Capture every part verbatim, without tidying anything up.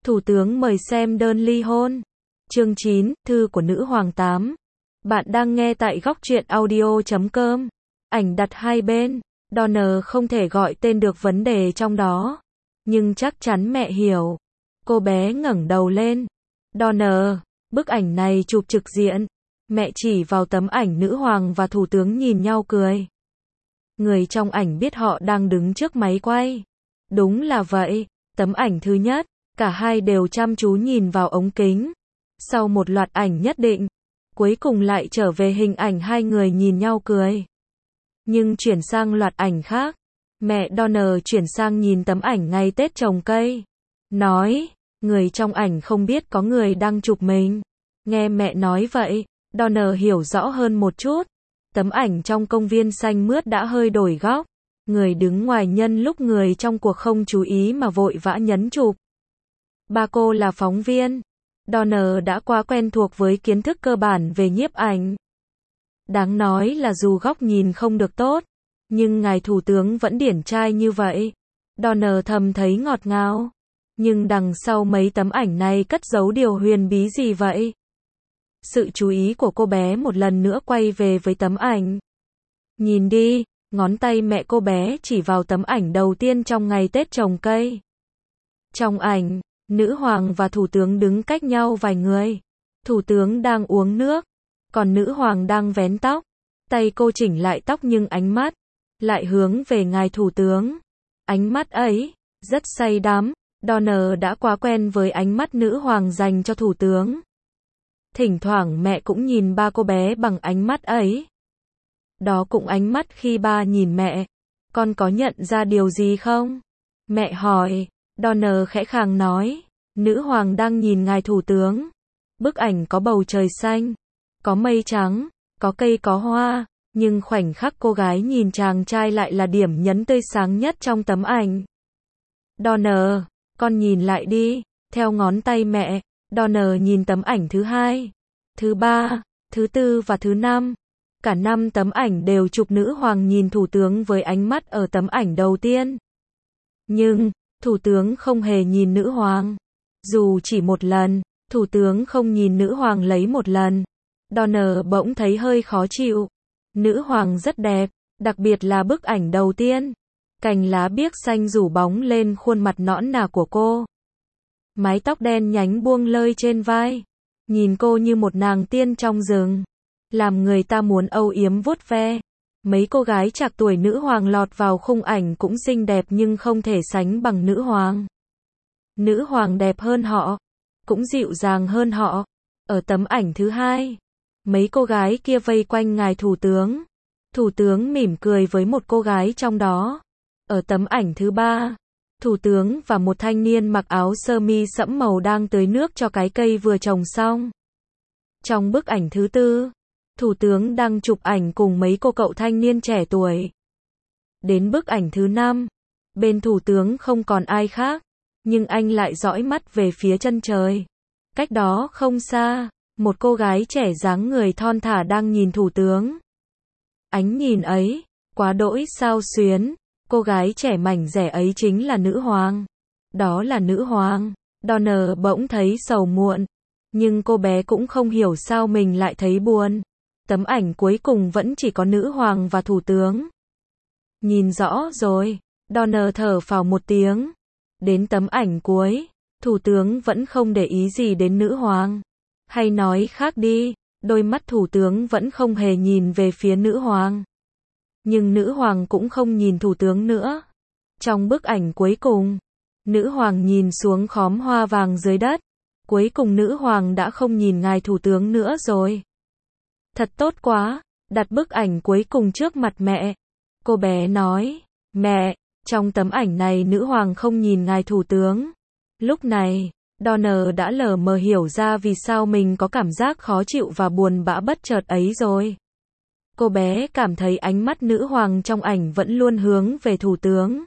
Thủ tướng mời xem đơn ly hôn. Chương chín, thư của nữ hoàng tám. Bạn đang nghe tại góc truyện audio chấm com. Ảnh đặt hai bên. Donner không thể gọi tên được vấn đề trong đó. Nhưng chắc chắn mẹ hiểu. Cô bé ngẩng đầu lên. Donner, bức ảnh này chụp trực diện. Mẹ chỉ vào tấm ảnh nữ hoàng và thủ tướng nhìn nhau cười. Người trong ảnh biết họ đang đứng trước máy quay. Đúng là vậy. Tấm ảnh thứ nhất, cả hai đều chăm chú nhìn vào ống kính. Sau một loạt ảnh nhất định, cuối cùng lại trở về hình ảnh hai người nhìn nhau cười. Nhưng chuyển sang loạt ảnh khác, mẹ Donner chuyển sang nhìn tấm ảnh ngày Tết trồng cây. Nói, người trong ảnh không biết có người đang chụp mình. Nghe mẹ nói vậy, Donner hiểu rõ hơn một chút. Tấm ảnh trong công viên xanh mướt đã hơi đổi góc. Người đứng ngoài nhân lúc người trong cuộc không chú ý mà vội vã nhấn chụp. Ba cô là phóng viên. Donner đã quá quen thuộc với kiến thức cơ bản về nhiếp ảnh. Đáng nói là dù góc nhìn không được tốt, nhưng ngài thủ tướng vẫn điển trai như vậy. Donner thầm thấy ngọt ngào. Nhưng đằng sau mấy tấm ảnh này cất giấu điều huyền bí gì vậy? Sự chú ý của cô bé một lần nữa quay về với tấm ảnh. Nhìn đi, ngón tay mẹ cô bé chỉ vào tấm ảnh đầu tiên trong ngày Tết trồng cây. Trong ảnh, nữ hoàng và thủ tướng đứng cách nhau vài người. Thủ tướng đang uống nước, còn nữ hoàng đang vén tóc. Tay cô chỉnh lại tóc nhưng ánh mắt lại hướng về ngài thủ tướng. Ánh mắt ấy rất say đắm. Donner đã quá quen với ánh mắt nữ hoàng dành cho thủ tướng. Thỉnh thoảng mẹ cũng nhìn ba cô bé bằng ánh mắt ấy. Đó cũng ánh mắt khi ba nhìn mẹ. Con có nhận ra điều gì không? Mẹ hỏi. Donner khẽ khàng nói. Nữ hoàng đang nhìn ngài thủ tướng. Bức ảnh có bầu trời xanh, có mây trắng, có cây có hoa, nhưng khoảnh khắc cô gái nhìn chàng trai lại là điểm nhấn tươi sáng nhất trong tấm ảnh. Donner, con nhìn lại đi. Theo ngón tay mẹ, Donner nhìn tấm ảnh thứ hai, thứ ba, thứ tư và thứ năm. Cả năm tấm ảnh đều chụp nữ hoàng nhìn thủ tướng với ánh mắt ở tấm ảnh đầu tiên. Nhưng, thủ tướng không hề nhìn nữ hoàng. Dù chỉ một lần, thủ tướng không nhìn nữ hoàng lấy một lần. Donner bỗng thấy hơi khó chịu. Nữ hoàng rất đẹp, đặc biệt là bức ảnh đầu tiên. Cành lá biếc xanh rủ bóng lên khuôn mặt nõn nà của cô. Mái tóc đen nhánh buông lơi trên vai. Nhìn cô như một nàng tiên trong rừng. Làm người ta muốn âu yếm vuốt ve. Mấy cô gái trạc tuổi nữ hoàng lọt vào khung ảnh cũng xinh đẹp nhưng không thể sánh bằng nữ hoàng. Nữ hoàng đẹp hơn họ, cũng dịu dàng hơn họ. Ở tấm ảnh thứ hai, mấy cô gái kia vây quanh ngài thủ tướng. Thủ tướng mỉm cười với một cô gái trong đó. Ở tấm ảnh thứ ba, thủ tướng và một thanh niên mặc áo sơ mi sẫm màu đang tưới nước cho cái cây vừa trồng xong. Trong bức ảnh thứ tư, thủ tướng đang chụp ảnh cùng mấy cô cậu thanh niên trẻ tuổi. Đến bức ảnh thứ năm, bên thủ tướng không còn ai khác, nhưng anh lại dõi mắt về phía chân trời. Cách đó không xa, một cô gái trẻ dáng người thon thả đang nhìn thủ tướng. Ánh nhìn ấy, quá đỗi xao xuyến. Cô gái trẻ mảnh rẻ ấy chính là nữ hoàng. Đó là nữ hoàng. Donner bỗng thấy sầu muộn. Nhưng cô bé cũng không hiểu sao mình lại thấy buồn. Tấm ảnh cuối cùng vẫn chỉ có nữ hoàng và thủ tướng. Nhìn rõ rồi. Donner thở phào một tiếng. Đến tấm ảnh cuối, thủ tướng vẫn không để ý gì đến nữ hoàng. Hay nói khác đi, đôi mắt thủ tướng vẫn không hề nhìn về phía nữ hoàng. Nhưng nữ hoàng cũng không nhìn thủ tướng nữa. Trong bức ảnh cuối cùng, nữ hoàng nhìn xuống khóm hoa vàng dưới đất. Cuối cùng nữ hoàng đã không nhìn ngài thủ tướng nữa rồi. Thật tốt quá, đặt bức ảnh cuối cùng trước mặt mẹ. Cô bé nói, mẹ, trong tấm ảnh này nữ hoàng không nhìn ngài thủ tướng. Lúc này, Donner đã lờ mờ hiểu ra vì sao mình có cảm giác khó chịu và buồn bã bất chợt ấy rồi. Cô bé cảm thấy ánh mắt nữ hoàng trong ảnh vẫn luôn hướng về thủ tướng.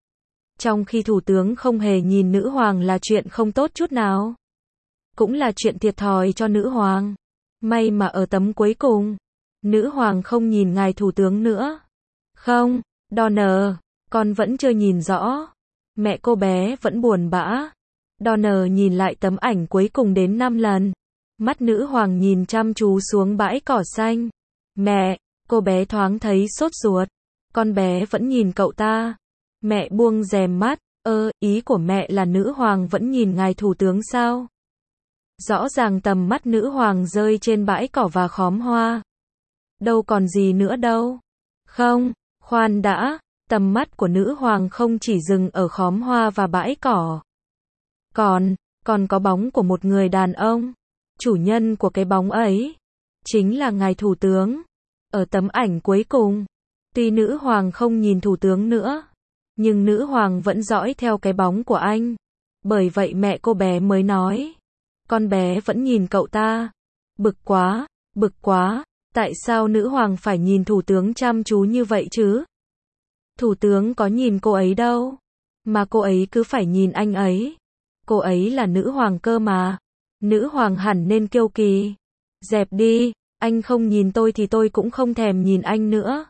Trong khi thủ tướng không hề nhìn nữ hoàng là chuyện không tốt chút nào. Cũng là chuyện thiệt thòi cho nữ hoàng. May mà ở tấm cuối cùng, nữ hoàng không nhìn ngài thủ tướng nữa. Không, Donner, con vẫn chưa nhìn rõ. Mẹ cô bé vẫn buồn bã. Donner nhìn lại tấm ảnh cuối cùng đến năm lần. Mắt nữ hoàng nhìn chăm chú xuống bãi cỏ xanh. Mẹ, cô bé thoáng thấy sốt ruột. Con bé vẫn nhìn cậu ta. Mẹ buông rèm mắt. Ơ, ý của mẹ là nữ hoàng vẫn nhìn ngài thủ tướng sao? Rõ ràng tầm mắt nữ hoàng rơi trên bãi cỏ và khóm hoa. Đâu còn gì nữa đâu. Không, khoan đã, tầm mắt của nữ hoàng không chỉ dừng ở khóm hoa và bãi cỏ. Còn, còn có bóng của một người đàn ông. Chủ nhân của cái bóng ấy chính là ngài thủ tướng. Ở tấm ảnh cuối cùng, tuy nữ hoàng không nhìn thủ tướng nữa, nhưng nữ hoàng vẫn dõi theo cái bóng của anh. Bởi vậy mẹ cô bé mới nói, con bé vẫn nhìn cậu ta. Bực quá, bực quá, tại sao nữ hoàng phải nhìn thủ tướng chăm chú như vậy chứ? Thủ tướng có nhìn cô ấy đâu, mà cô ấy cứ phải nhìn anh ấy. Cô ấy là nữ hoàng cơ mà. Nữ hoàng hẳn nên kiêu kỳ. Dẹp đi, anh không nhìn tôi thì tôi cũng không thèm nhìn anh nữa.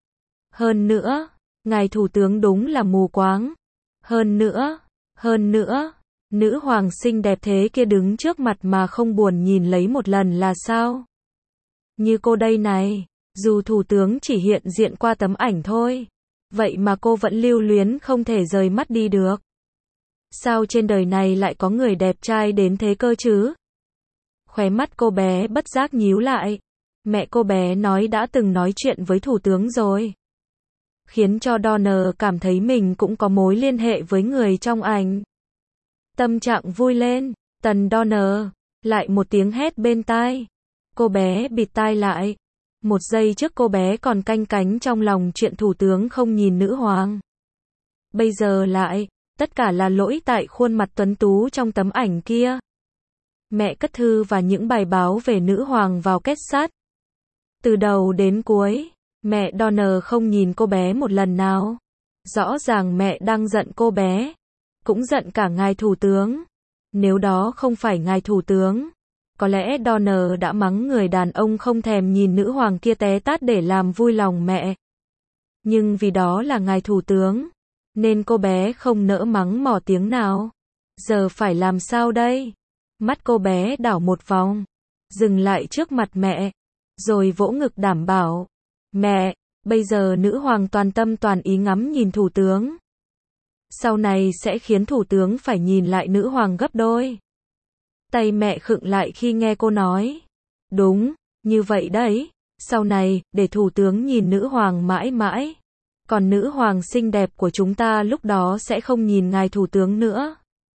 Hơn nữa, ngài thủ tướng đúng là mù quáng. Hơn nữa, hơn nữa, nữ hoàng xinh đẹp thế kia đứng trước mặt mà không buồn nhìn lấy một lần là sao? Như cô đây này, dù thủ tướng chỉ hiện diện qua tấm ảnh thôi, vậy mà cô vẫn lưu luyến không thể rời mắt đi được. Sao trên đời này lại có người đẹp trai đến thế cơ chứ? Khóe mắt cô bé bất giác nhíu lại. Mẹ cô bé nói đã từng nói chuyện với thủ tướng rồi. Khiến cho Donner cảm thấy mình cũng có mối liên hệ với người trong ảnh. Tâm trạng vui lên, tần Donner, lại một tiếng hét bên tai. Cô bé bịt tai lại. Một giây trước cô bé còn canh cánh trong lòng chuyện thủ tướng không nhìn nữ hoàng. Bây giờ lại, tất cả là lỗi tại khuôn mặt tuấn tú trong tấm ảnh kia. Mẹ cất thư và những bài báo về nữ hoàng vào kết sắt. Từ đầu đến cuối, mẹ Donner không nhìn cô bé một lần nào. Rõ ràng mẹ đang giận cô bé. Cũng giận cả ngài thủ tướng. Nếu đó không phải ngài thủ tướng, có lẽ Donner đã mắng người đàn ông không thèm nhìn nữ hoàng kia té tát để làm vui lòng mẹ. Nhưng vì đó là ngài thủ tướng, nên cô bé không nỡ mắng mỏ tiếng nào. Giờ phải làm sao đây? Mắt cô bé đảo một vòng, dừng lại trước mặt mẹ, rồi vỗ ngực đảm bảo. Mẹ, bây giờ nữ hoàng toàn tâm toàn ý ngắm nhìn thủ tướng. Sau này sẽ khiến thủ tướng phải nhìn lại nữ hoàng gấp đôi. Tay mẹ khựng lại khi nghe cô nói. Đúng, như vậy đấy, sau này, để thủ tướng nhìn nữ hoàng mãi mãi. Còn nữ hoàng xinh đẹp của chúng ta lúc đó sẽ không nhìn ngài thủ tướng nữa.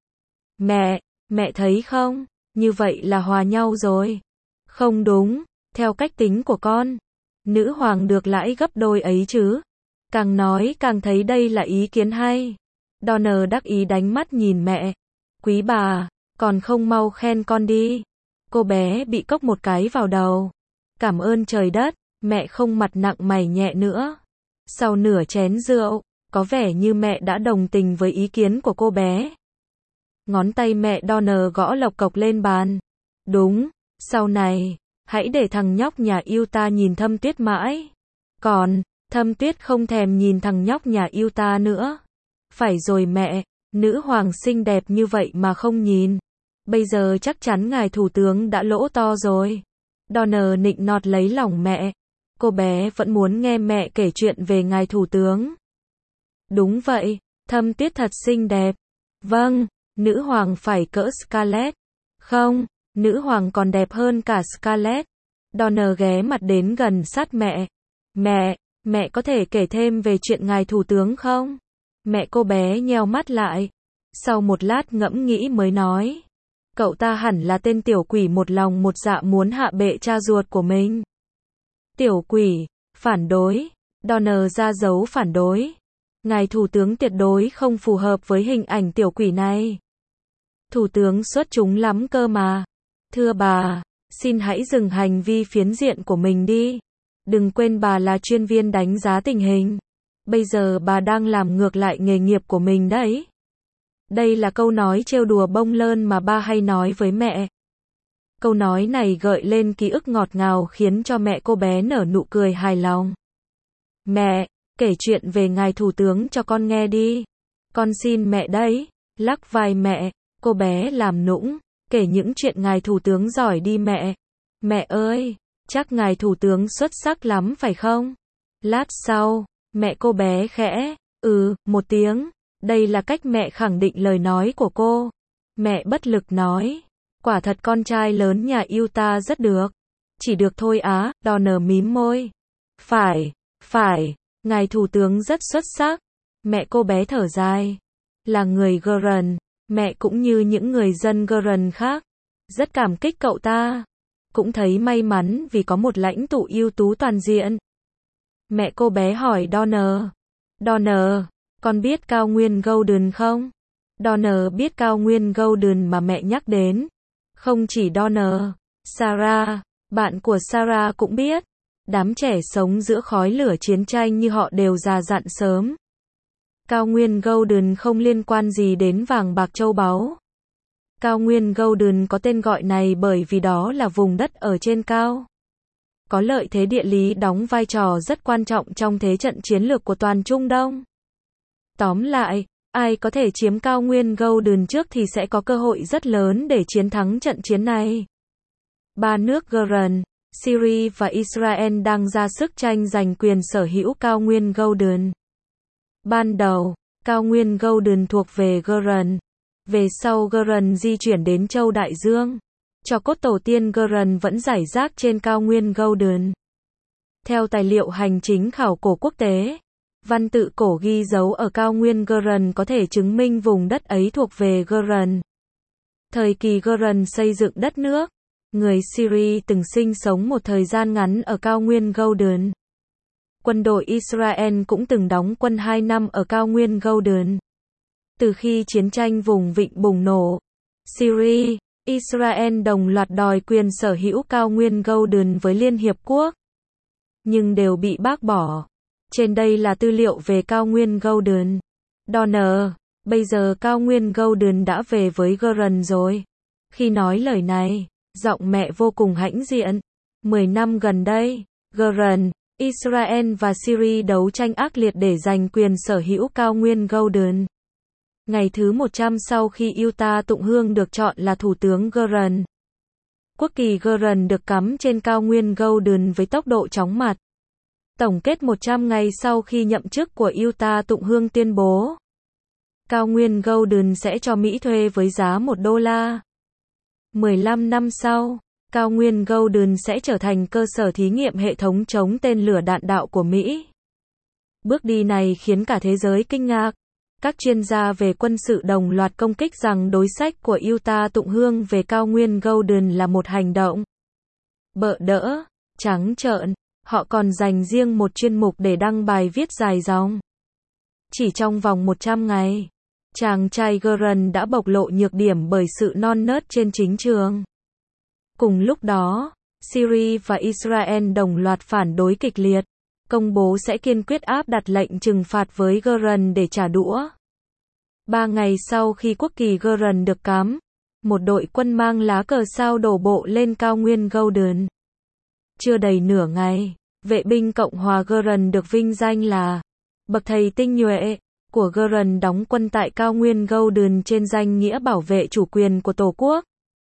Mẹ, mẹ thấy không, như vậy là hòa nhau rồi. Không đúng, theo cách tính của con, nữ hoàng được lãi gấp đôi ấy chứ. Càng nói càng thấy đây là ý kiến hay. Donner đắc ý đánh mắt nhìn mẹ. Quý bà, còn không mau khen con đi. Cô bé bị cốc một cái vào đầu. Cảm ơn trời đất, mẹ không mặt nặng mày nhẹ nữa. Sau nửa chén rượu, có vẻ như mẹ đã đồng tình với ý kiến của cô bé. Ngón tay mẹ Donner gõ lộc cộc lên bàn. Đúng, sau này, hãy để thằng nhóc nhà yêu ta nhìn Thâm Tuyết mãi. Còn, Thâm Tuyết không thèm nhìn thằng nhóc nhà yêu ta nữa. Phải rồi mẹ, nữ hoàng xinh đẹp như vậy mà không nhìn. Bây giờ chắc chắn ngài thủ tướng đã lỗ to rồi. Donner nịnh nọt lấy lòng mẹ. Cô bé vẫn muốn nghe mẹ kể chuyện về ngài thủ tướng. Đúng vậy, Thâm Tuyết thật xinh đẹp. Vâng, nữ hoàng phải cỡ Scarlett. Không, nữ hoàng còn đẹp hơn cả Scarlett. Donner ghé mặt đến gần sát mẹ. Mẹ, mẹ có thể kể thêm về chuyện ngài thủ tướng không? Mẹ cô bé nheo mắt lại. Sau một lát ngẫm nghĩ mới nói. Cậu ta hẳn là tên tiểu quỷ một lòng một dạ muốn hạ bệ cha ruột của mình. Tiểu quỷ, phản đối. Donner ra dấu phản đối. Ngài thủ tướng tuyệt đối không phù hợp với hình ảnh tiểu quỷ này. Thủ tướng xuất chúng lắm cơ mà. Thưa bà, xin hãy dừng hành vi phiến diện của mình đi. Đừng quên bà là chuyên viên đánh giá tình hình. Bây giờ bà đang làm ngược lại nghề nghiệp của mình đấy. Đây là câu nói trêu đùa bông lơn mà ba hay nói với mẹ. Câu nói này gợi lên ký ức ngọt ngào khiến cho mẹ cô bé nở nụ cười hài lòng. Mẹ, kể chuyện về ngài thủ tướng cho con nghe đi. Con xin mẹ đấy. Lắc vai mẹ, Cô bé làm nũng, kể những chuyện ngài thủ tướng giỏi đi mẹ. Mẹ ơi, chắc ngài thủ tướng xuất sắc lắm phải không? Lát sau, mẹ cô bé khẽ, ừ, một tiếng. Đây là cách mẹ khẳng định lời nói của cô. Mẹ bất lực nói, quả thật con trai lớn nhà Utah rất được. Chỉ được thôi á, Donner mím môi. Phải, phải, ngài thủ tướng rất xuất sắc. Mẹ cô bé thở dài. Là người Geren, mẹ cũng như những người dân Geren khác. Rất cảm kích cậu ta. Cũng thấy may mắn vì có một lãnh tụ ưu tú toàn diện. Mẹ cô bé hỏi Donner. Donner, con biết cao nguyên Golden không? Donner biết cao nguyên Golden mà mẹ nhắc đến. Không chỉ Donner, Sarah, bạn của Sarah cũng biết. Đám trẻ sống giữa khói lửa chiến tranh như họ đều già dặn sớm. Cao nguyên Golden không liên quan gì đến vàng bạc châu báu. Cao nguyên Golden có tên gọi này bởi vì đó là vùng đất ở trên cao. Có lợi thế địa lý đóng vai trò rất quan trọng trong thế trận chiến lược của toàn Trung Đông. Tóm lại, ai có thể chiếm cao nguyên Golden trước thì sẽ có cơ hội rất lớn để chiến thắng trận chiến này. Ba nước Geren, Syria và Israel đang ra sức tranh giành quyền sở hữu cao nguyên Golden. Ban đầu, cao nguyên Golden thuộc về Geren. Về sau Geren di chuyển đến châu Đại Dương. Cho cốt tổ tiên Geren vẫn rải rác trên cao nguyên Golden. Theo tài liệu hành chính khảo cổ quốc tế, văn tự cổ ghi dấu ở cao nguyên Geren có thể chứng minh vùng đất ấy thuộc về Geren. Thời kỳ Geren xây dựng đất nước, người Syria từng sinh sống một thời gian ngắn ở cao nguyên Golden. Quân đội Israel cũng từng đóng quân hai năm ở cao nguyên Golden. Từ khi chiến tranh vùng vịnh bùng nổ, Syria, Israel đồng loạt đòi quyền sở hữu cao nguyên Golden với Liên Hiệp Quốc. Nhưng đều bị bác bỏ. Trên đây là tư liệu về cao nguyên Golden. Donner, bây giờ cao nguyên Golden đã về với Geren rồi. Khi nói lời này, giọng mẹ vô cùng hãnh diện. Mười năm gần đây, Geren, Israel và Syria đấu tranh ác liệt để giành quyền sở hữu cao nguyên Golden. Ngày thứ một trăm sau khi Utah Tụng Hương được chọn là thủ tướng Geren. Quốc kỳ Geren được cắm trên cao nguyên Golden với tốc độ chóng mặt. Tổng kết một trăm ngày sau khi nhậm chức của Utah Tụng Hương tuyên bố, cao nguyên Golden sẽ cho Mỹ thuê với giá một đô la. mười lăm năm sau, cao nguyên Golden sẽ trở thành cơ sở thí nghiệm hệ thống chống tên lửa đạn đạo của Mỹ. Bước đi này khiến cả thế giới kinh ngạc. Các chuyên gia về quân sự đồng loạt công kích rằng đối sách của Utah Tụng Hương về cao nguyên Golden là một hành động bợ đỡ, trắng trợn. Họ còn dành riêng một chuyên mục để đăng bài viết dài dòng. Chỉ trong vòng một trăm ngày, chàng trai Geren đã bộc lộ nhược điểm bởi sự non nớt trên chính trường. Cùng lúc đó, Syria và Israel đồng loạt phản đối kịch liệt, công bố sẽ kiên quyết áp đặt lệnh trừng phạt với Geren để trả đũa. Ba ngày sau khi quốc kỳ Geren được cắm, một đội quân mang lá cờ sao đổ bộ lên cao nguyên Golden. Chưa đầy nửa ngày, vệ binh Cộng hòa Geren được vinh danh là bậc thầy tinh nhuệ của Geren đóng quân tại cao nguyên Golden trên danh nghĩa bảo vệ chủ quyền của Tổ quốc.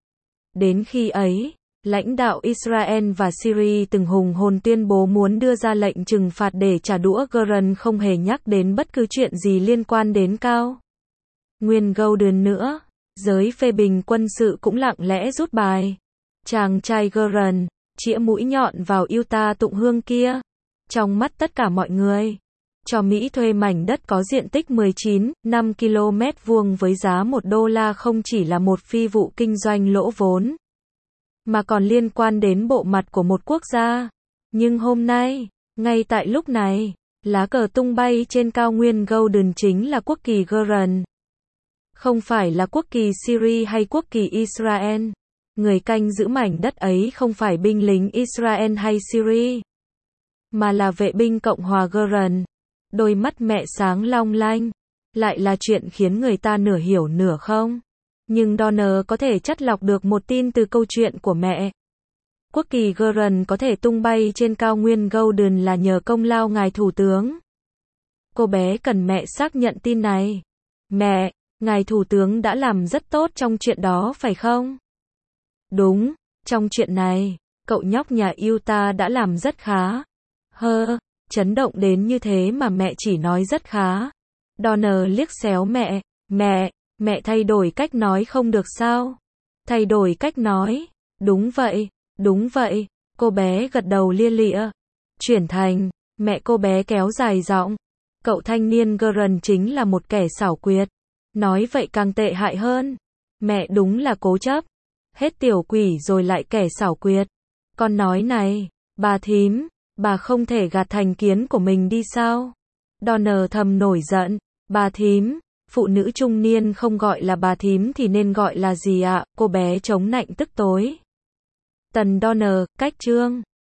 Đến khi ấy, lãnh đạo Israel và Syria từng hùng hồn tuyên bố muốn đưa ra lệnh trừng phạt để trả đũa Geren không hề nhắc đến bất cứ chuyện gì liên quan đến cao nguyên Golden nữa. Giới phê bình quân sự cũng lặng lẽ rút bài. Chàng trai Geren, chĩa mũi nhọn vào Utah Tụng Hương kia. Trong mắt tất cả mọi người, cho Mỹ thuê mảnh đất có diện tích mười chín phẩy năm ki lô mét vuông với giá một đô la không chỉ là một phi vụ kinh doanh lỗ vốn, mà còn liên quan đến bộ mặt của một quốc gia. Nhưng hôm nay, ngay tại lúc này, lá cờ tung bay trên cao nguyên Golden chính là quốc kỳ Geren. Không phải là quốc kỳ Syria hay quốc kỳ Israel. Người canh giữ mảnh đất ấy không phải binh lính Israel hay Syria, mà là vệ binh Cộng hòa Geren. Đôi mắt mẹ sáng long lanh. Lại là chuyện khiến người ta nửa hiểu nửa không. Nhưng Donner có thể chắt lọc được một tin từ câu chuyện của mẹ. Quốc kỳ Geren có thể tung bay trên cao nguyên Golden là nhờ công lao ngài thủ tướng. Cô bé cần mẹ xác nhận tin này. Mẹ, Ngài thủ tướng đã làm rất tốt trong chuyện đó phải không? Đúng, trong chuyện này, cậu nhóc nhà Utah đã làm rất khá. Hơ, chấn động đến như thế mà mẹ chỉ nói rất khá. Donna liếc xéo mẹ, mẹ, mẹ thay đổi cách nói không được sao? Thay đổi cách nói, đúng vậy, đúng vậy, cô bé gật đầu lia lịa. Chuyển thành, mẹ cô bé kéo dài giọng. Cậu thanh niên Gurren chính là một kẻ xảo quyệt. Nói vậy càng tệ hại hơn. Mẹ đúng là cố chấp. Hết tiểu quỷ rồi lại kẻ xảo quyệt. Con nói này, bà thím, bà không thể gạt thành kiến của mình đi sao? Donna thầm nổi giận. Bà thím, phụ nữ trung niên không gọi là bà thím thì nên gọi là gì ạ? Cô bé chống nạnh tức tối. Tần Donna, cách chương.